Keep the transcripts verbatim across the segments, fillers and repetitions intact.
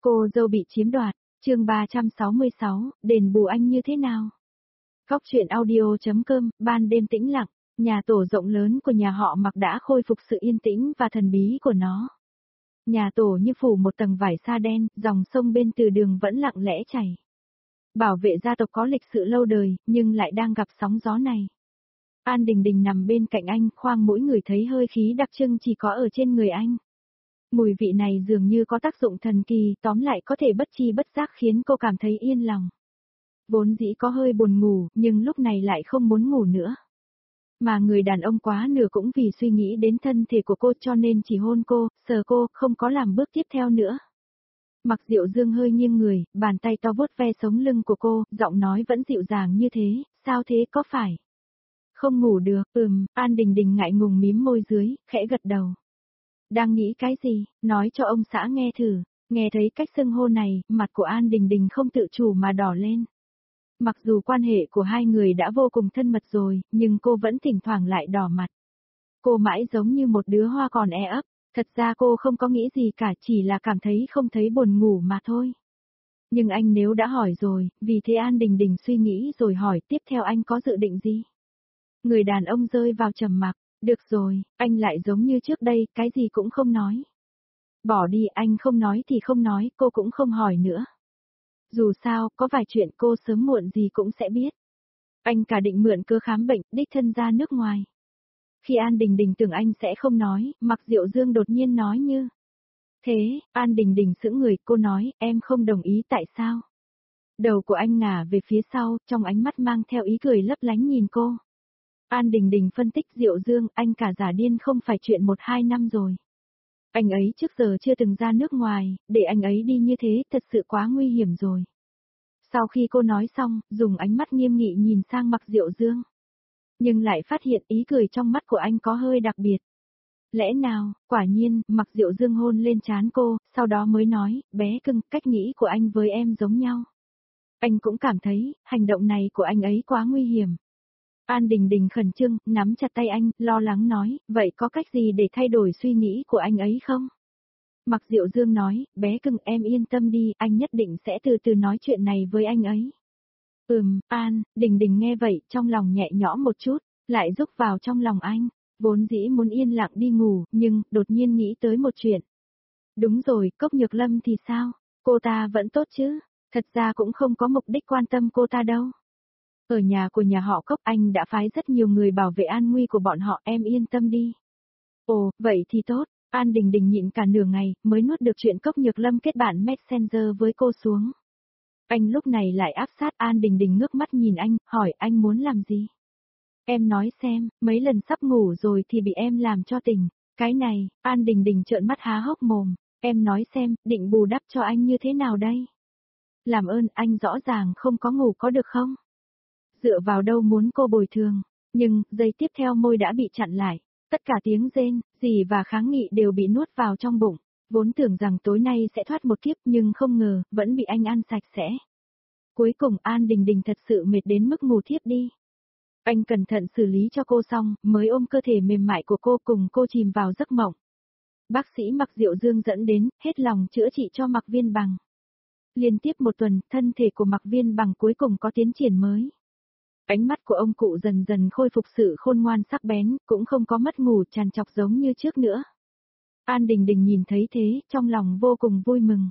Cô dâu bị chiếm đoạt, chương ba trăm sáu mươi sáu, đền bù anh như thế nào? Góc truyện audio.com, ban đêm tĩnh lặng, nhà tổ rộng lớn của nhà họ Mạc đã khôi phục sự yên tĩnh và thần bí của nó. Nhà tổ như phủ một tầng vải sa đen, dòng sông bên từ đường vẫn lặng lẽ chảy. Bảo vệ gia tộc có lịch sự lâu đời, nhưng lại đang gặp sóng gió này. An Đình Đình nằm bên cạnh anh, khoang mũi ngửi thấy hơi khí đặc trưng chỉ có ở trên người anh. Mùi vị này dường như có tác dụng thần kỳ, tóm lại có thể bất chi bất giác khiến cô cảm thấy yên lòng. Vốn dĩ có hơi buồn ngủ, nhưng lúc này lại không muốn ngủ nữa. Mà người đàn ông quá nửa cũng vì suy nghĩ đến thân thể của cô cho nên chỉ hôn cô, sờ cô, không có làm bước tiếp theo nữa. Mặc Diệu Dương hơi nghiêng người, bàn tay to vuốt ve sống lưng của cô, giọng nói vẫn dịu dàng như thế, sao thế có phải? Không ngủ được, ừm, An Đình Đình ngại ngùng mím môi dưới, khẽ gật đầu. Đang nghĩ cái gì, nói cho ông xã nghe thử, nghe thấy cách xưng hô này, mặt của An Đình Đình không tự chủ mà đỏ lên. Mặc dù quan hệ của hai người đã vô cùng thân mật rồi, nhưng cô vẫn thỉnh thoảng lại đỏ mặt. Cô mãi giống như một đứa hoa còn e ấp, thật ra cô không có nghĩ gì cả, chỉ là cảm thấy không thấy buồn ngủ mà thôi. Nhưng anh nếu đã hỏi rồi, vì thế An Đình Đình suy nghĩ rồi hỏi tiếp theo anh có dự định gì? Người đàn ông rơi vào trầm mặc, được rồi, anh lại giống như trước đây, cái gì cũng không nói. Bỏ đi, anh không nói thì không nói, cô cũng không hỏi nữa. Dù sao, có vài chuyện cô sớm muộn gì cũng sẽ biết. Anh cả định mượn cơ khám bệnh, đích thân ra nước ngoài. Khi An Đình Đình tưởng anh sẽ không nói, Mặc Diệu Dương đột nhiên nói như. Thế, An Đình Đình sững người, cô nói, em không đồng ý tại sao? Đầu của anh ngả về phía sau, trong ánh mắt mang theo ý cười lấp lánh nhìn cô. An Đình Đình phân tích Diệu Dương, anh cả giả điên không phải chuyện một hai năm rồi. Anh ấy trước giờ chưa từng ra nước ngoài, để anh ấy đi như thế thật sự quá nguy hiểm rồi. Sau khi cô nói xong, dùng ánh mắt nghiêm nghị nhìn sang Mặc Diệu Dương. Nhưng lại phát hiện ý cười trong mắt của anh có hơi đặc biệt. Lẽ nào, quả nhiên, Mặc Diệu Dương hôn lên trán cô, sau đó mới nói, bé cưng, cách nghĩ của anh với em giống nhau. Anh cũng cảm thấy, hành động này của anh ấy quá nguy hiểm. An Đình Đình khẩn trương, nắm chặt tay anh, lo lắng nói, vậy có cách gì để thay đổi suy nghĩ của anh ấy không? Mặc Diệu Dương nói, bé cưng em yên tâm đi, anh nhất định sẽ từ từ nói chuyện này với anh ấy. Ừm, An, Đình Đình nghe vậy, trong lòng nhẹ nhõm một chút, lại rúc vào trong lòng anh, vốn dĩ muốn yên lặng đi ngủ, nhưng, đột nhiên nghĩ tới một chuyện. Đúng rồi, Cốc Nhược Lâm thì sao? Cô ta vẫn tốt chứ? Thật ra cũng không có mục đích quan tâm cô ta đâu. Ở nhà của nhà họ Cốc anh đã phái rất nhiều người bảo vệ an nguy của bọn họ, em yên tâm đi. Ồ, vậy thì tốt, An Đình Đình nhịn cả nửa ngày, mới nuốt được chuyện Cốc Nhược Lâm kết bạn Messenger với cô xuống. Anh lúc này lại áp sát An Đình Đình ngước mắt nhìn anh, hỏi anh muốn làm gì? Em nói xem, mấy lần sắp ngủ rồi thì bị em làm cho tỉnh. Cái này, An Đình Đình trợn mắt há hốc mồm, em nói xem, định bù đắp cho anh như thế nào đây? Làm ơn, anh rõ ràng không có ngủ có được không? Dựa vào đâu muốn cô bồi thường, nhưng, giây tiếp theo môi đã bị chặn lại. Tất cả tiếng rên, rỉ và kháng nghị đều bị nuốt vào trong bụng. Vốn tưởng rằng tối nay sẽ thoát một kiếp nhưng không ngờ, vẫn bị anh ăn sạch sẽ. Cuối cùng An Đình Đình thật sự mệt đến mức ngủ thiếp đi. Anh cẩn thận xử lý cho cô xong, mới ôm cơ thể mềm mại của cô cùng cô chìm vào giấc mộng. Bác sĩ Mặc Diệu Dương dẫn đến, hết lòng chữa trị cho Mặc Viên Bằng. Liên tiếp một tuần, thân thể của Mặc Viên Bằng cuối cùng có tiến triển mới. Ánh mắt của ông cụ dần dần khôi phục sự khôn ngoan sắc bén, cũng không có mất ngủ tràn trọc giống như trước nữa. An Đình Đình nhìn thấy thế, trong lòng vô cùng vui mừng.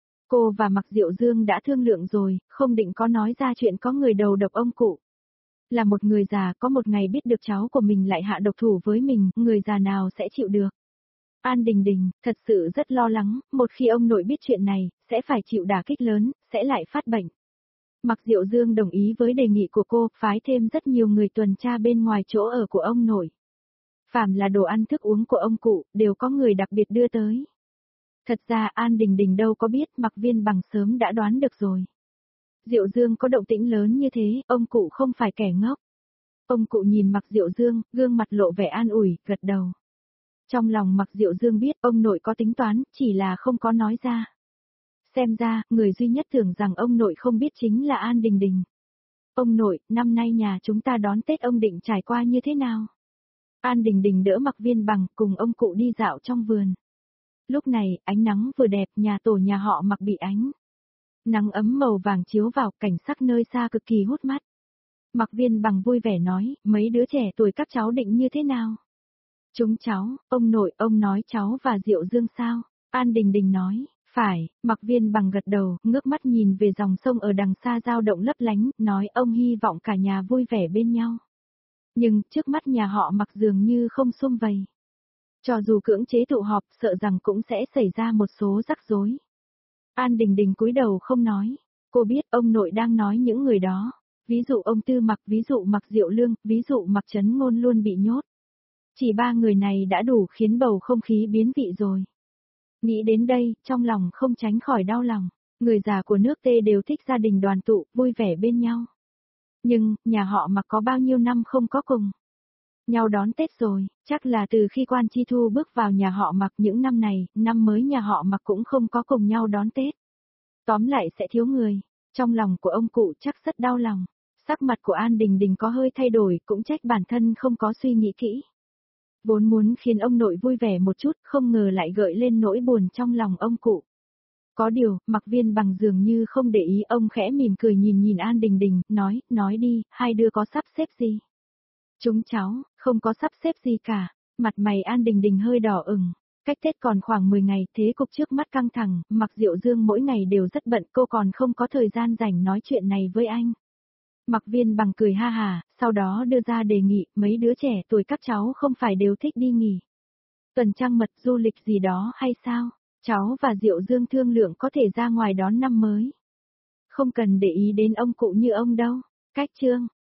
Cô và Mặc Diệu Dương đã thương lượng rồi, không định có nói ra chuyện có người đầu độc ông cụ. Là một người già có một ngày biết được cháu của mình lại hạ độc thủ với mình, người già nào sẽ chịu được. An Đình Đình, thật sự rất lo lắng, một khi ông nội biết chuyện này, sẽ phải chịu đả kích lớn, sẽ lại phát bệnh. Mặc Diệu Dương đồng ý với đề nghị của cô, phái thêm rất nhiều người tuần tra bên ngoài chỗ ở của ông nội. Phàm là đồ ăn thức uống của ông cụ, đều có người đặc biệt đưa tới. Thật ra An Đình Đình đâu có biết, Mặc Viên Bằng sớm đã đoán được rồi. Diệu Dương có động tĩnh lớn như thế, ông cụ không phải kẻ ngốc. Ông cụ nhìn Mặc Diệu Dương, gương mặt lộ vẻ an ủi, gật đầu. Trong lòng Mặc Diệu Dương biết ông nội có tính toán, chỉ là không có nói ra. Xem ra, người duy nhất tưởng rằng ông nội không biết chính là An Đình Đình. Ông nội, năm nay nhà chúng ta đón Tết ông định trải qua như thế nào? An Đình Đình đỡ Mặc Viên Bằng cùng ông cụ đi dạo trong vườn. Lúc này, ánh nắng vừa đẹp, nhà tổ nhà họ Mặc bị ánh nắng ấm màu vàng chiếu vào, cảnh sắc nơi xa cực kỳ hút mắt. Mặc Viên Bằng vui vẻ nói, mấy đứa trẻ tuổi các cháu định như thế nào? Chúng cháu, ông nội, ông nói cháu và Diệu Dương sao? An Đình Đình nói, phải, Mặc Viên Bằng gật đầu, ngước mắt nhìn về dòng sông ở đằng xa dao động lấp lánh, nói ông hy vọng cả nhà vui vẻ bên nhau. Nhưng, trước mắt nhà họ Mặc dường như không sum vầy. Cho dù cưỡng chế tụ họp, sợ rằng cũng sẽ xảy ra một số rắc rối. An Đình Đình cúi đầu không nói. Cô biết ông nội đang nói những người đó. Ví dụ ông Tư Mặc, ví dụ Mặc Diệu Lương, ví dụ Mặc Trấn Ngôn luôn bị nhốt. Chỉ ba người này đã đủ khiến bầu không khí biến vị rồi. Nghĩ đến đây, trong lòng không tránh khỏi đau lòng. Người già của nước Tê đều thích gia đình đoàn tụ, vui vẻ bên nhau. Nhưng, nhà họ Mặc có bao nhiêu năm không có cùng nhau đón Tết rồi, chắc là từ khi Quan Chi Thu bước vào nhà họ Mặc những năm này, năm mới nhà họ Mặc cũng không có cùng nhau đón Tết. Tóm lại sẽ thiếu người, trong lòng của ông cụ chắc rất đau lòng. Sắc mặt của An Đình Đình có hơi thay đổi, cũng trách bản thân không có suy nghĩ kỹ. Vốn muốn khiến ông nội vui vẻ một chút, không ngờ lại gợi lên nỗi buồn trong lòng ông cụ. Có điều, Mặc Viên Bằng dường như không để ý, ông khẽ mỉm cười nhìn nhìn An Đình Đình, nói, nói đi, hai đứa có sắp xếp gì? Chúng cháu, không có sắp xếp gì cả. Mặt mày An Đình Đình hơi đỏ ửng. Cách Tết còn khoảng mười ngày, thế cục trước mắt căng thẳng, Mặc Diệu Dương mỗi ngày đều rất bận, cô còn không có thời gian rảnh nói chuyện này với anh. Mặc Viên Bằng cười ha hà, sau đó đưa ra đề nghị, mấy đứa trẻ tuổi các cháu không phải đều thích đi nghỉ tuần trăng mật du lịch gì đó hay sao? Cháu và Diệu Dương thương lượng có thể ra ngoài đón năm mới. Không cần để ý đến ông cụ như ông đâu. Cách chương